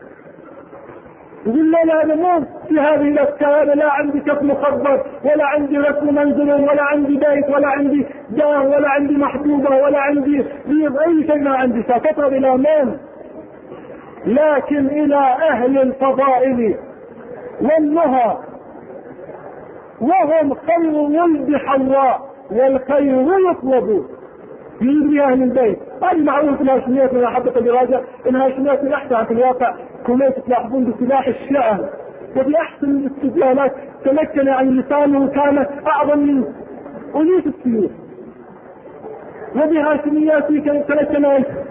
يقول لا انا مو في هذه الافكار، لا عندي كف مخضب ولا عندي رسم منزل ولا عندي بيت ولا عندي دار ولا عندي محبوبة ولا عندي بيض، اي شيء ما عندي، ستطرد الى من؟ لكن الى اهل الفضائل والنهى، وهم خير ولد حواء والخير يطلب في اهل البيت. هذه معروف في الهاشميات، من حدث الدراجة ان الهاشميات من احسن في الواقع كلية تلاحظون بسلاح الشعر وباحسن الاستدلالات، تمكن عن لسانه كان اعظم من الوف السيوف، وبهاشمياته كان تمكن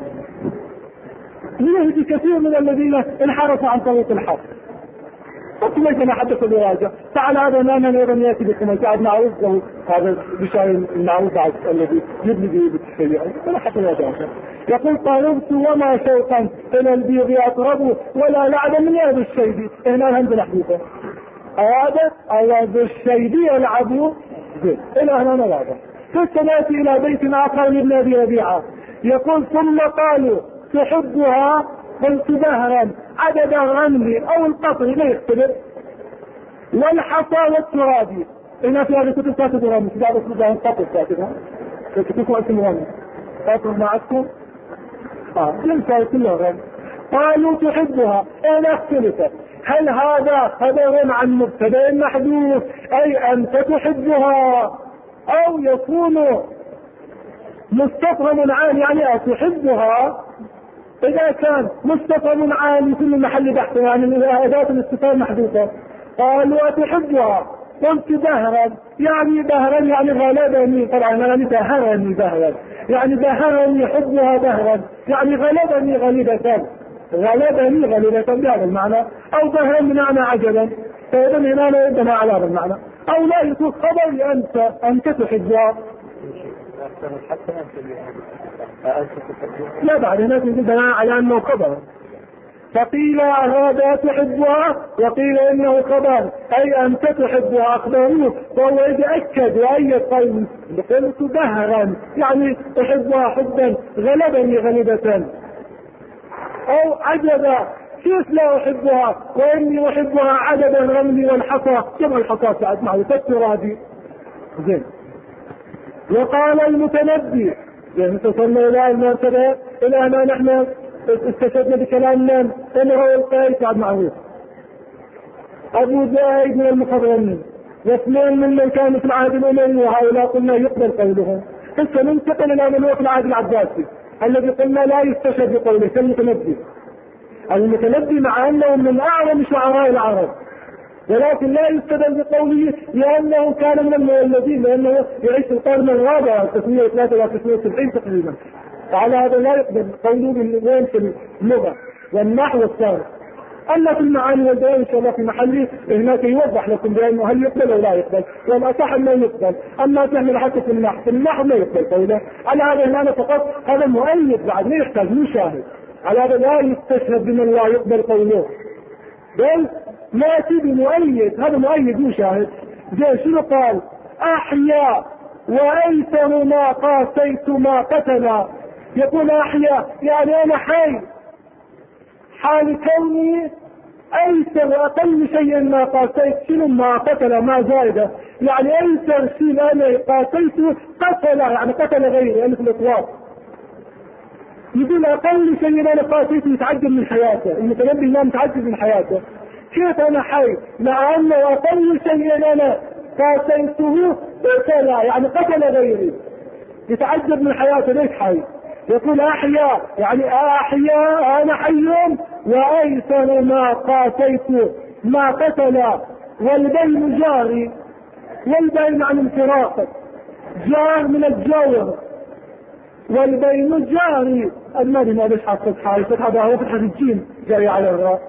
يهدي كثير من الذين انحرفوا عن طريق الحق. فكميت انا حدث الدراجة فعلى هذا ما ايضا ياتي بكميت قاعد معروف له هذا بشار المعروف الذي يبني به بالتشيع، فلا حتى الدراجة يقول طالبت وما شوقا الى البيض اطربه ولا لعب من ابو الشيبي. هنا الهمزه محذوفه، ارادت ابو الشيبي يلعبوا الى هنا نلعبه. ثم ناتي الى بيت اخر من ابي ربيعه يقول ثم قالوا تحبها قلت دهرا عدد الرمل او القطر لا يختلف والحصى والتراب. هنا في هذه الكتب كاتب رمل، في هذا الكتب قطر كاتبها، كتبكم اسم رمل قطر معكم ينسى كله رمل. قالوا تحبها انا اختلفت، هل هذا خبر عن مبتدا محذوف اي انت تحبها، او يكون مستفهم عن يعني تحبها؟ اذا كان مستفهم عن في محل بحث يعني اداة الاستفهام محذوفة، قالوا اتحبها قلت دهرا، يعني دهرا يعني غلبني، طبعا يعني دهرني دهرا، يعني دهرني حبها دهرا، يعني غلبني غلبة، غلبني غلبة بهذا المعنى، او دهرا بمعنى عجبا، فاذا هنا لا يدنا على هذا المعنى، او لا يكون خبر انت تحبها. لا بعد هنا تدنا على انه خبر، فقيل هذا تحبها وقيل انه خبر، اي انت تحبها اخبروه، فهو يتاكد وايد قول قلت دهرا يعني احبها حبا، غلبني غلبة، او عجبا كيف لا احبها واني احبها عدد الرمل والحصى، كما الحصى ساعد معه كالترابي. زين. وقال المتنبي، يعني وصلنا الى المرتبه الى ما نحن استشهدنا بكلامنا انه هو القيس بعد معروف، ابو زايد من المخضرمين، واثنين ممن كانوا في العهد الاموي، وهؤلاء قلنا يقبل قولهم. هسه ننتقل الى من هو في العهد العباسي الذي قلنا لا يستشهد بقوله كالمتنبي. المتنبي مع انه من اعظم شعراء العرب، ولكن لا يستدل بقوله لانه كان من المولدين، لانه يعيش في القرن الرابع 973 تقريبا، وعلى هذا لا يقبل قوله من وين في اللغه والنحو والصرف. اما في المعاني والبيان ان شاء الله في محله هناك يوضح لكم بانه هل يقبل او لا يقبل، والاصح انه يقبل. اما نحن حتى في النحو لا يقبل قوله. على هذا هنا فقط هذا مؤيد بعد لا يحتاج مشاهد، على هذا لا يستشهد بمن لا يقبل قوله، بل ما تبي مؤيد، هذا مؤيد مشاهد. زي شنو قال؟ احيا وايسر ما قاسيت ما قتل، يقول احيا يعني انا حي، حال كوني ايسر واقل شيء ما قاسيت، شنو ما قتل ما زائده، يعني ايسر شيء انا قاسيته قتل، يعني قتل غيري يعني في الاطلاق. يقول اقل شيء انا قاسيته يتعجب من حياته، المتنبي لا متعجب من حياته، كيف انا حي مع انه اقل شيء انا قاسيته قتل، يعني قتل غيري، يتعجب من حياته ليش حي. يقول احيا يعني احيا انا حي وايسر ما قاسيت ما قتل، والبين جاري، والبين عن انفراق، جار من الجور، والبين جاري، الماضي ما بيش حاطط حالي هذا هو فتحة الجيم جاري على الراء.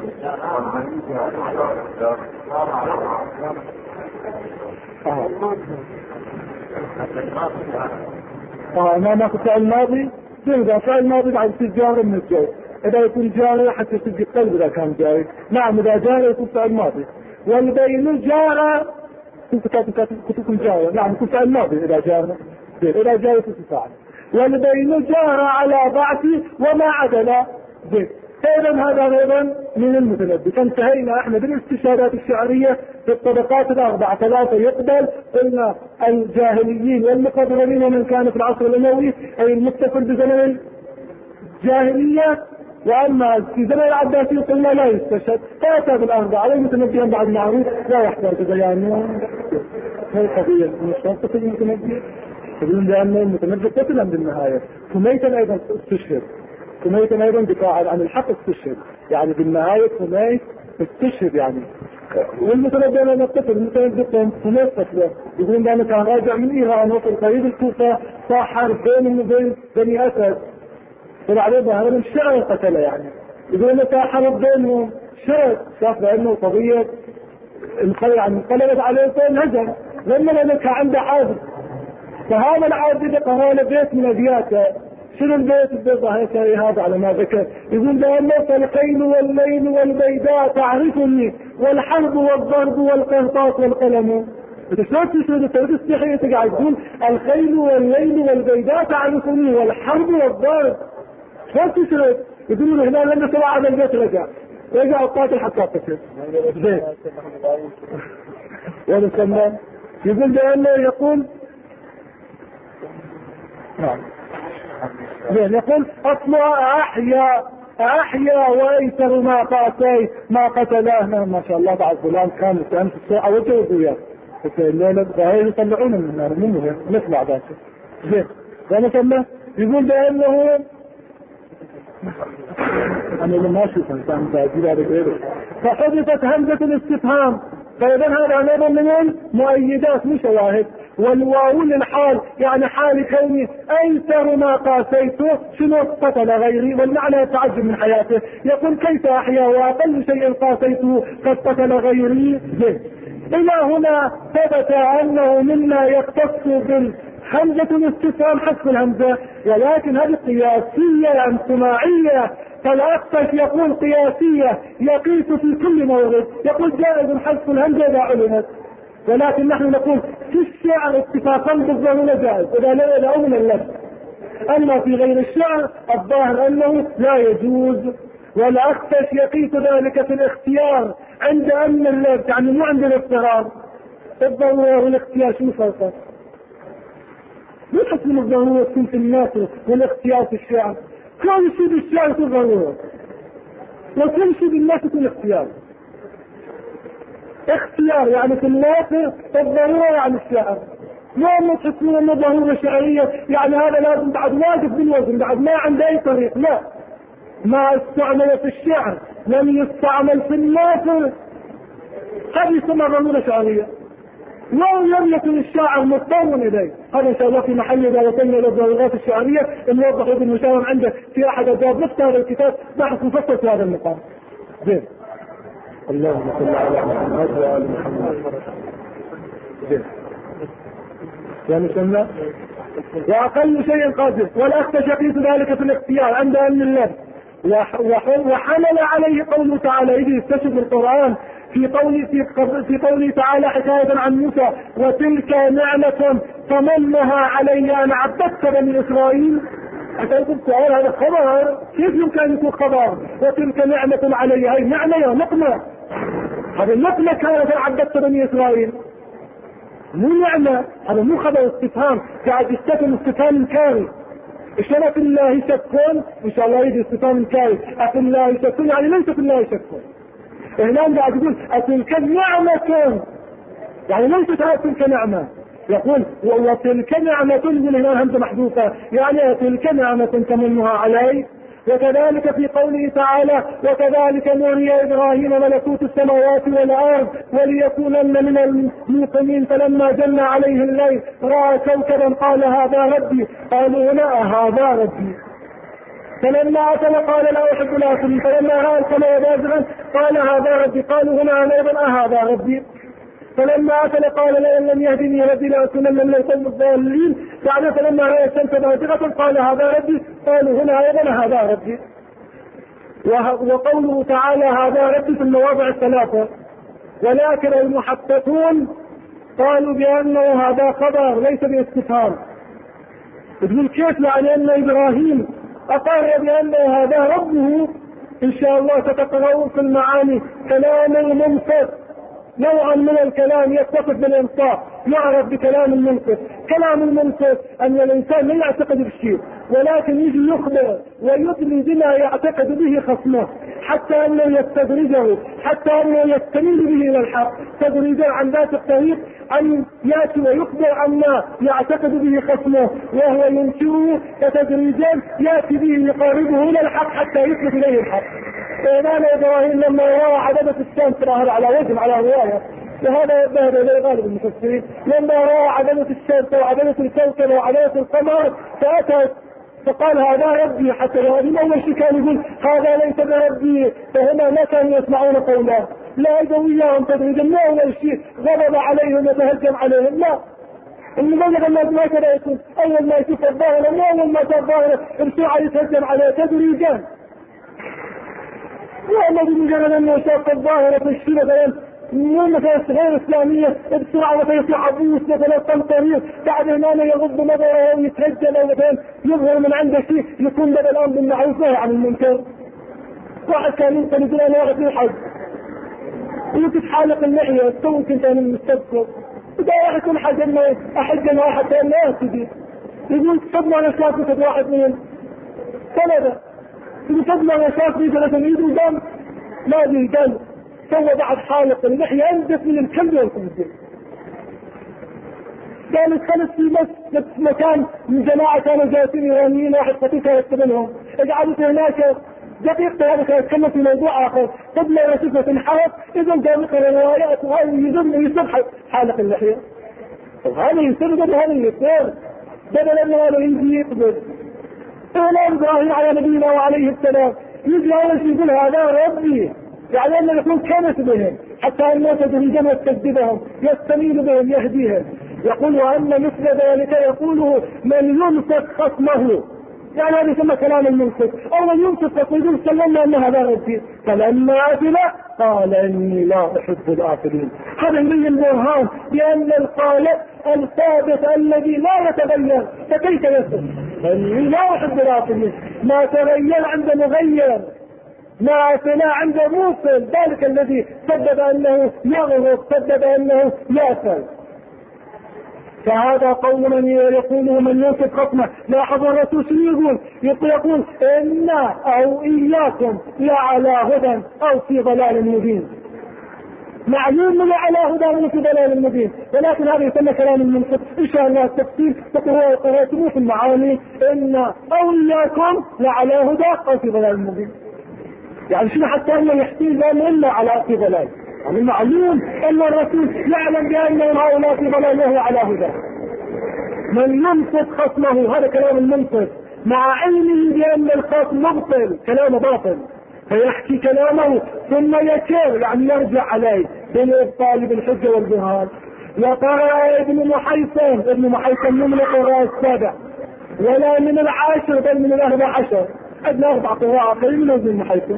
ما فعل الماضي تلقى فعل الماضي بعد يصير جار من الجو، اذا يكون جاري حتى يصير قلب اذا كان جاري. نعم اذا جاري يكون فعل ماضي. والبين جار كتبكم جار، نعم يكون فعل ماضي اذا جار، اذا جار يكون فاعل. والبين جار على ضعفي وما عدل. فإذا هذا أيضا من المتنبي. فانتهينا احنا بالاستشهادات الشعرية في الطبقات الأربعة. ثلاثة يقبل، قلنا الجاهليين والمقررين ومن كان في العصر الأموي أي المتصل بزمن الجاهلية، وأما في زمن العباسي قلنا لا يستشهد. فأتى بالأربعة والمتنبي بعد معروف لا يحتاج بيان. هي قضية من الشرطة المتنبي يقولون بأن المتنبي قتلا بالنهاية. كميتا أيضا استشهد، كميت ايضا دفاعا عن الحق استشهد، يعني بالنهاية كميت استشهد يعني. والمتنبي انا نقتل المتنبي كميت قتله، يقولون بانه كان راجع من ايران وصل قريب الكوفة، صار حرب بينهم وبين بني اسد، طلع عليه ظاهرا الشعر قتله يعني. يقولون صار حرب بينهم شعر، شاف بانه قضية انقلبت عليه فانهزم، لما كان عنده عابد، فهذا العابد قرأ بيت من ابياته. شنو البيت هذا على ما ذكر؟ يقول بأن الخيل والليل والبيداء تعرفني، والحرب والضرب والقرطاس والقلم. انت شلون تشهد تستحي تقعد تقول الخيل والليل والبيداء تعرفني والحرب والضرب، شلون تشهد؟ يقولون هنا لما طلع هذا البيت رجع القاتل حتى قتل. زين. ونسمى يقول بأنه يقول نعم. يقول اصلها احيا وايسر ما قاسي ما قتلاه. ما شاء الله بعد فلان كان امس الساعه وجهه وياه الليله هاي يطلعون من النار منه نطلع ذاك. زين. ونسمى يقول بانه انا لما اشوف انسان باجي هذا غيره، فحذفت همزه الاستفهام فإذا هذا أيضا من المؤيدات مش شواهد. والواو للحال يعني حال كوني أيسر ما قاسيته شنو قتل غيري، والمعنى يتعجب من حياته، يقول كيف أحيا وأقل شيء قاسيته قد قتل غيري به. إلى هنا ثبت أنه مما يختص بالهمزة الاستفهام حذف الهمزة، ولكن هذه قياسية أم سماعية. فالأخفش يقول قياسية يقيس في كل مورد، يقول جائز حذف الهمزة إذا علمت، ولكن نحن نقول في الشعر اتفاقا بالظاهر جائز إذا لا أول اللفظ، أما في غير الشعر الظاهر أنه لا يجوز. والأخفش يقيس ذلك في الاختيار عند أن اللفظ يعني مو عند الاضطرار. الضرورة والاختيار شو فرقه؟ مو حكم الضرورة تكون في الناس والاختيار في الشعر، كل شيء بالشعر يكون ضرورة وكل شيء بالناس يكون اختيار. اختيار يعني في الناس، الضرورة يعني الشعر. ما تحسون انه ضرورة شعرية يعني هذا لازم بعد واقف بالوزن بعد ما عنده اي طريق، لا. ما استعمل في الشعر لم يستعمل في الناس، هذه يسمى ضرورة شعرية. لم يكن الشاعر مضطرا اليه. هذا ان شاء الله في محل اذا وصلنا الى الضرورات الشعريه نوضح ابن المشاور عنده في احد ابواب نفس هذا الكتاب بحث مفصل في هذا المقام. زين. اللهم صل على محمد وآل محمد. زين. يعني سمع واقل شيء قادر. والاخفش يقيس ذلك في الاختيار عند ان اللفظ وحمل عليه قوله تعالى اذ يستشهد القران في قوله تعالى حكاية عن موسى وتلك نعمة تمنها علي أن عبدت بني إسرائيل. أتيكم سؤال هذا خبر كيف يمكن أن يكون خبر؟ وتلك نعمة علي هاي نعمة يا نقمة، هذا النقمة كانت أن عبدت بني إسرائيل مو نعمة، هذا مو خبر استفهام قاعد يستفهم استفهام انكاري. إشارة الله شكون إن شاء الله يجي استفهام انكاري أفي الله شكون يعني ليس في الله شكون. هنا قاعد يقول أتلك نعمة يعني ليست تلك نعمة، يقول وتلك نعمة يقول هنا همزة محذوفة يعني تلك نعمة تمنها علي. وكذلك في قوله تعالى وكذلك نري إبراهيم ملكوت السماوات والأرض وليكونن من الموقنين فلما جن عليه الليل رأى كوكبا قال هذا ربي قالوا هنا هذا ربي. فلما أكل قال لا أحب الآكلين فلما رأى القمر بازغا قال هذا ربي قالوا هنا أيضا هذا ربي. فلما أكل قال لئن لم يهدني ربي لأكونن من القوم الضالين. يعني فلما رأى الشمس بازغة قال هذا ربي قالوا هنا أيضا هذا ربي. وقوله تعالى هذا ربي في المواضع الثلاثة. ولكن المحققون قالوا بأنه هذا خبر ليس باستفهام. يقول كيف يعني أن إبراهيم أقر بأن هذا ربه. إن شاء الله ستقرؤون في المعاني كلام المنصف نوعا من الكلام يتصف بالإنصاف يعرف بكلام المنصف. كلام المنصف أن الإنسان لا يعتقد بالشيء ولكن يجي يخبر ويدلي بما يعتقد به خصمه حتى أنه يستدرجه حتى أنه يستميل به إلى الحق تدريجا عن ذات الطريق أن يأتي ويخبر عما يعتقد به خصمه وهو ينشره فتدريجا يأتي به يقاربه إلى الحق حتى يثبت إليه الحق. فإمام إبراهيم لما رأى عددة الشمس ظاهر على وجه على رواية وهذا يذهب إلى غالب المفسرين لما رأى عددة الشمس وعددة الكوكب وعددة القمر فأتى فقال هذا ربي. حتى من أول شيء كان يقول هذا ليس بربي فهما ما كانوا يسمعون قوله لا يجويهم تدريجا. ما أول شيء غضب عليهم وتهجم عليهم لا المبلغ الناس ما كان يكون أول ما يشوف الظاهرة ما أول ما كان ظاهرة الشيعة يتهجم عليه تدريجا. والله بمجرد أنه شاف الظاهرة في الشيء مثلا مو مثلا غير إسلامية بسرعة مثلا يطلع عبوس مثلا طنطرير بعد هنا يغض نظره ويتهجم أو مثلا يظهر من عنده شيء يكون بدل الأمر بالمعروف نهي عن المنكر. واحد كان يمكن يقول أنا واحد في الحج وتتحالق اللحية تو كنت أنا المستذكر إذا واحد يكون حج أنه أحج أنا واحد ثاني لا يسدي يقول تصدموا أنا شاكت واحد من ثلاثة تصدموا أنا شاكت ثلاثة يدوا دم ما دي دم سوى بعد حالق اللحية أنزف من الكلب والكلب. قال اتخلت في مكان من جماعة كانوا جالسين إيرانيين واحد خطيفة يكتبنهم اجعلت هناك دقيقة هذا كان يتكلم في موضوع آخر قبل وصفة تنحرف، إذا قام يقرأ الروايات وهذا يسبح حالق اللحية. هذا يسبب هذا يصير بدل أن هذا يجي يقبل. إعلان إبراهيم على نبينا وعليه السلام يجي أول شيء يقول هذا ربي، يعني أنه يكون كنس بهم حتى الناس تهيجم يستجدبهم يستميل بهم يهديهم. يقول وأن مثل ذلك يقوله من يمسك خصمه، يعني هذا يسمى كلام المنصف، أو من يمسك يقول سلمنا أن هذا ربي فلما أفل قال إني لا أحب الآفلين. هذا يبين البرهان بأن الخالق الثابت الذي لا يتغير فكيف يصل؟ إني لا أحب الآفلين، ما تغير عند مغير، ما أفل عند موصل، ذلك الذي سبب أنه يغرق سبب أنه يأفل. فهذا قول من يقوله من ينصف خصمه. لاحظوا الرسول شنو يقول إنا أو إياكم لعلى هدى أو في ضلال مبين. معلوم من على هدى من في ضلال مبين، ولكن هذا يسمى كلام المنصف. إن شاء الله التفسير تقرأتموه في المعاني إنا أو إياكم لعلى هدى أو في ضلال مبين. يعني شنو حتى أنه يحتيل لأنه إلا على في ضلال، يعني معلوم أن الرسول يعلم بأنهم هؤلاء في ضلال وهو على هدى. من ينصف خصمه، هذا كلام المنصف مع علمه بأن الخصم مبطل كلامه باطل، فيحكي كلامه ثم يكر يعني يرجع عليه بالإبطال بالحجة والبرهان. وقرأ ابن محيصن من القراء السابع ولا من العاشر بل من 14، عندنا 4 قراء قليل من ابن محيصن.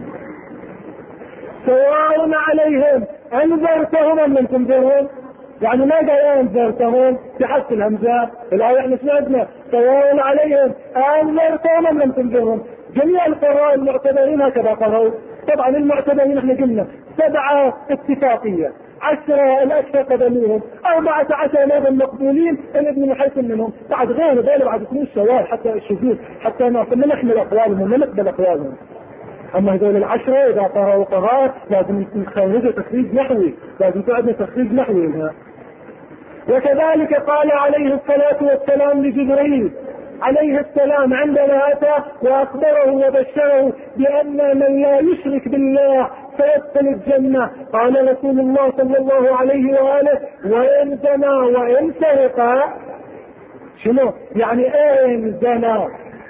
سواء عليهم انذرتهم ام لم تنذرهم، يعني ما قال انذرتهم بحذف الهمزه. الآية احنا سمعنا سواء عليهم انذرتهم ام لم تنذرهم. جميع القراء المعتبرين هكذا قرأوا. طبعا المعتبرين احنا قلنا 7 اتفاقية، 10 الاكثر قدميهم، 14 هذا المقبولين ابن محيصن منهم، بعد غير ذلك بعد يكونوا الشواذ حتى الشذوذ حتى ما نحمل اقوالهم وما نقبل اقوالهم. اما هذول 10 اذا قرأوا قراء لازم نخرجوا تخريج نحوي، لازم تعدنا تخريج نحوي منها. وكذلك قال عليه الصلاة والسلام لجبريل عليه السلام عندما اتى واخبره وبشره بان من لا يشرك بالله سيدخل الجنة، قال رسول الله صلى الله عليه وآله وإن زنى وإن سرق. شنو يعني إن زنى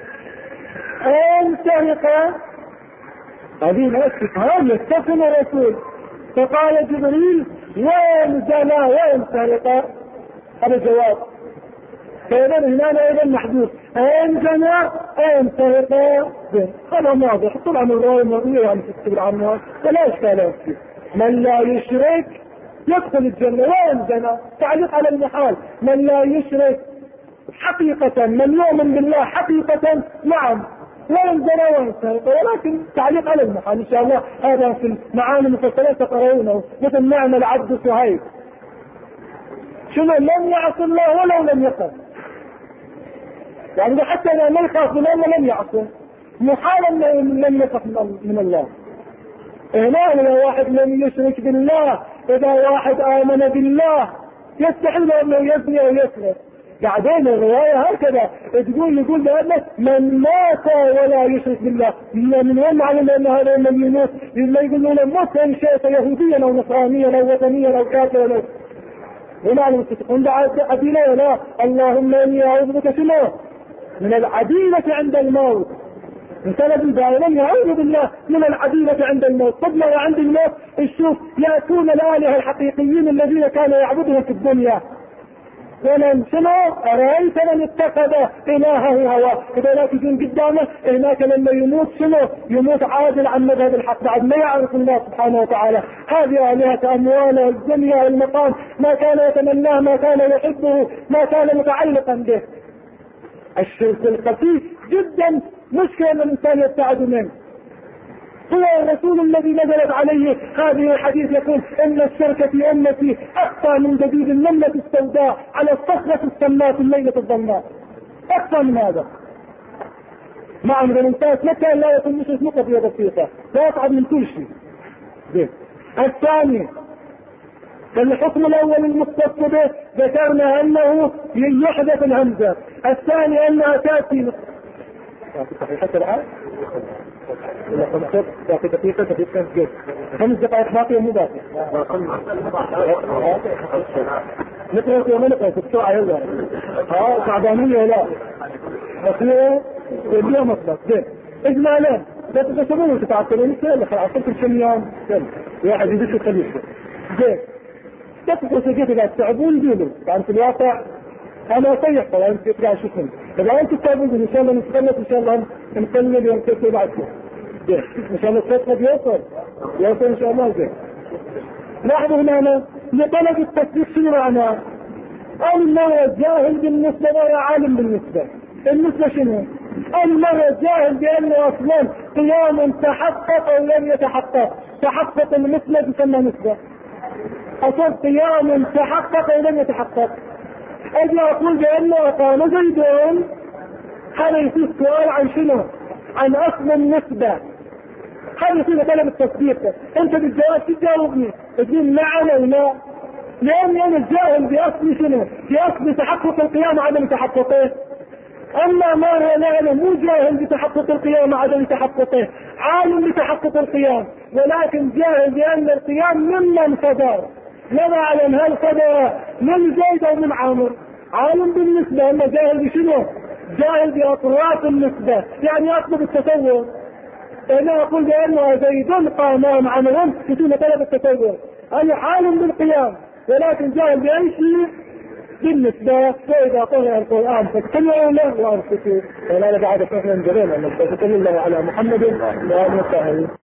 إن سرق؟ هذه الاستفهام يستفهم الرسول، فقال جبريل وإن زنى وإن سرق، هذا جواب. فإذا هنا أيضا محدود إن زنى إن سرق، هذا واضح. طبعا الرواية مرئية يعني تكتب عنها ولا إشكال فيه. من لا يشرك يدخل الجنة وإن زنى، تعليق على المحال. من لا يشرك حقيقة، من يؤمن بالله حقيقة نعم وإن زنى وإن سرق، ولكن تعليق على المحال. إن شاء الله هذا في المعاني المفصلة تقرؤونه، مثل نعم العبد صهيب شنو لم يعص الله ولو لم يقل، يعني حتى لا يخاف من الله لم يعصه، محالا لم يخاف من الله. هنا إذا واحد لم يشرك بالله، إذا واحد آمن بالله يستحيل أنه يزني أو يسرق. بعدين الرواية هكذا يقول بأنه من مات ولا يشرك بالله، من وين معلم أن هذا من يموت؟ لما يقولون موت إن شئت يهوديا أو نصرانيا أو وثنيا أو كافرا. هنا المتفقون عديلة لا، اللهم إني أعوذ بك شنو من العديلة عند الموت. مثلا دائما يعوذ بالله من العديلة عند الموت. طبعا وعند الموت الشوف يأتون الآلهة الحقيقيين الذين كانوا يعبدهم في الدنيا. ومن شنو أرأيت من اتخذ إلهه هواه، إذا لا تجون قدامه هناك لما يموت شنو يموت عادل عن مذهب الحق، بعد ما يعرف الله سبحانه وتعالى. هذه آلهة أمواله الدنيا المقام، ما كان يتمناه ما كان يحبه ما كان متعلقا به. الشرك الخفي جدا مشكلة ان الانسان يبتعد منه. هو الرسول الذي نزلت عليه هذه الحديث يقول ان الشرك في امتي اخفى من دبيب النملة السوداء على الصخرة السماء في الليلة الظلماء. اخفى من هذا. مع ان الانسان متى لا يكون مشرك قضية بسيطة، لا يصعب من كل شيء. الثاني الحكم الاول المختص به ذكرنا انه يحدث الهمزة، الثاني انها تأتي صحيحة العام إلى 5 دقيقة جد 5 دقائق باقية مو باقية. نقرأ يوم نقرأ بسرعة يلا. تعبانية لا. بقية اليوم أصبح زين. إجمالا لا تتشغلون وتتعطلون كله خلاص كل كم يوم كله واحد يدش الخليفة زين. تفقوا سجيت إذا تتعبون دينه يعني في الواقع أنا أصيح طبعا أنت تقرأ شكرا إذا أنت تتعبون إن شاء الله نتخلص إن شاء الله نقلل يوم كيف بعدكم زين إن شاء الله الخطة يوصل إن شاء الله زين. لاحظوا هنا لطلب التصديق شنو معناه؟ المرء جاهل بالنسبة ولا عالم بالنسبة. النسبة شنو؟ المرء جاهل بأنه أصلا قيام تحقق أو لم يتحقق. تحقق المثلة تسمى نسبة. أصل قيام تحقق أو لم يتحقق. أجي أقول بأنه قام زيدون هذا يصير سؤال عن شنو؟ عن أصل النسبة. هذا يصير طلب التصديق. أنت بالجواب تجاوبني تقول نعم أو لا. لأني أنا الجاهل بأصل شنو؟ بأصل تحقق القيام عدم تحققه. أما ما هو لا مو جاهل بتحقق القيام عدم تحققه، عالم بتحقق القيام ولكن جاهل بأن القيام ممن صدر. لا نعلم هل صدر من زيد أو من عامر. عالم بالنسبة أما جاهل بشنو؟ جاهل بأطراف النسبة يعني أطلب التصور. أنا أقول بأنه زيد قام عمرا يتم طلب التصور. أنا عالم بالقيام ولكن جاهل بأي شيء بالنسبة. فإذا قرأ القرآن فاتبعوا له وأنصتوا ولا بعد فهم جرينا أن تتكلم الله على محمد وآله وصحبه.